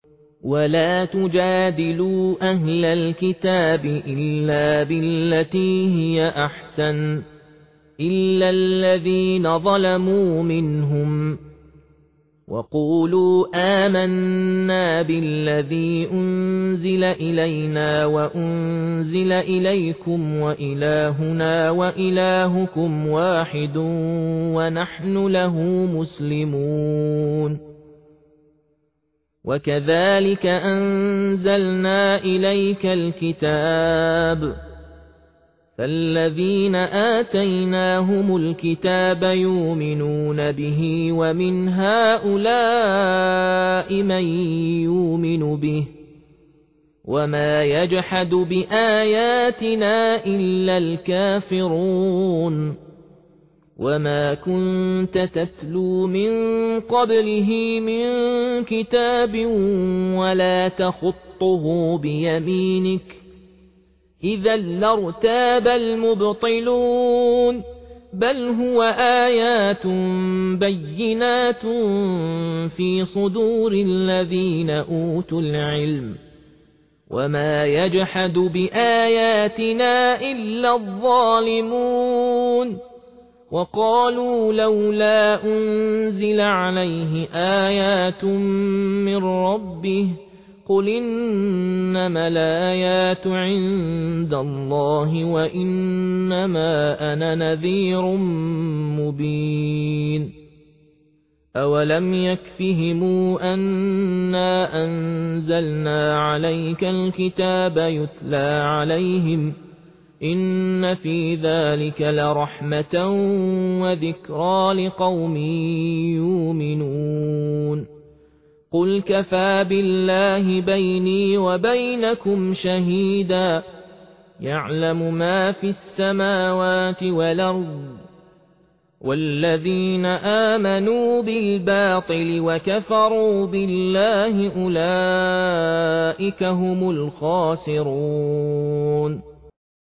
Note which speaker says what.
Speaker 1: ولا تجادلوا أهل الكتاب إلا بالتي هي أحسن إلا الذين ظلموا منهم وقولوا آمنا بالذي أنزل إلينا وأنزل إليكم وإلهنا وإلهكم واحد ونحن له مسلمون وكذلك أنزلنا إليك الكتاب فالذين آتيناهم الكتاب يؤمنون به ومن هؤلاء من يؤمن به وما يجحد بآياتنا إلا الكافرون وما كنت تتلو من قبله من كتاب ولا تخطه بيمينك إذا لارتاب المبطلون بل هو آيات بينات في صدور الذين أوتوا العلم وما يجحد بآياتنا إلا الظالمون وقالوا لولا أنزل عليه آيات من ربه قل إنما الآيات عند الله وإنما أنا نذير مبين أولم يكفهم أنا أنزلنا عليك الكتاب يتلى عليهم إن في ذلك لرحمة وذكرى لقوم يؤمنون قل كفى بالله بيني وبينكم شهيدا يعلم ما في السماوات والأرض والذين آمنوا بالباطل وكفروا بالله أولئك هم الخاسرون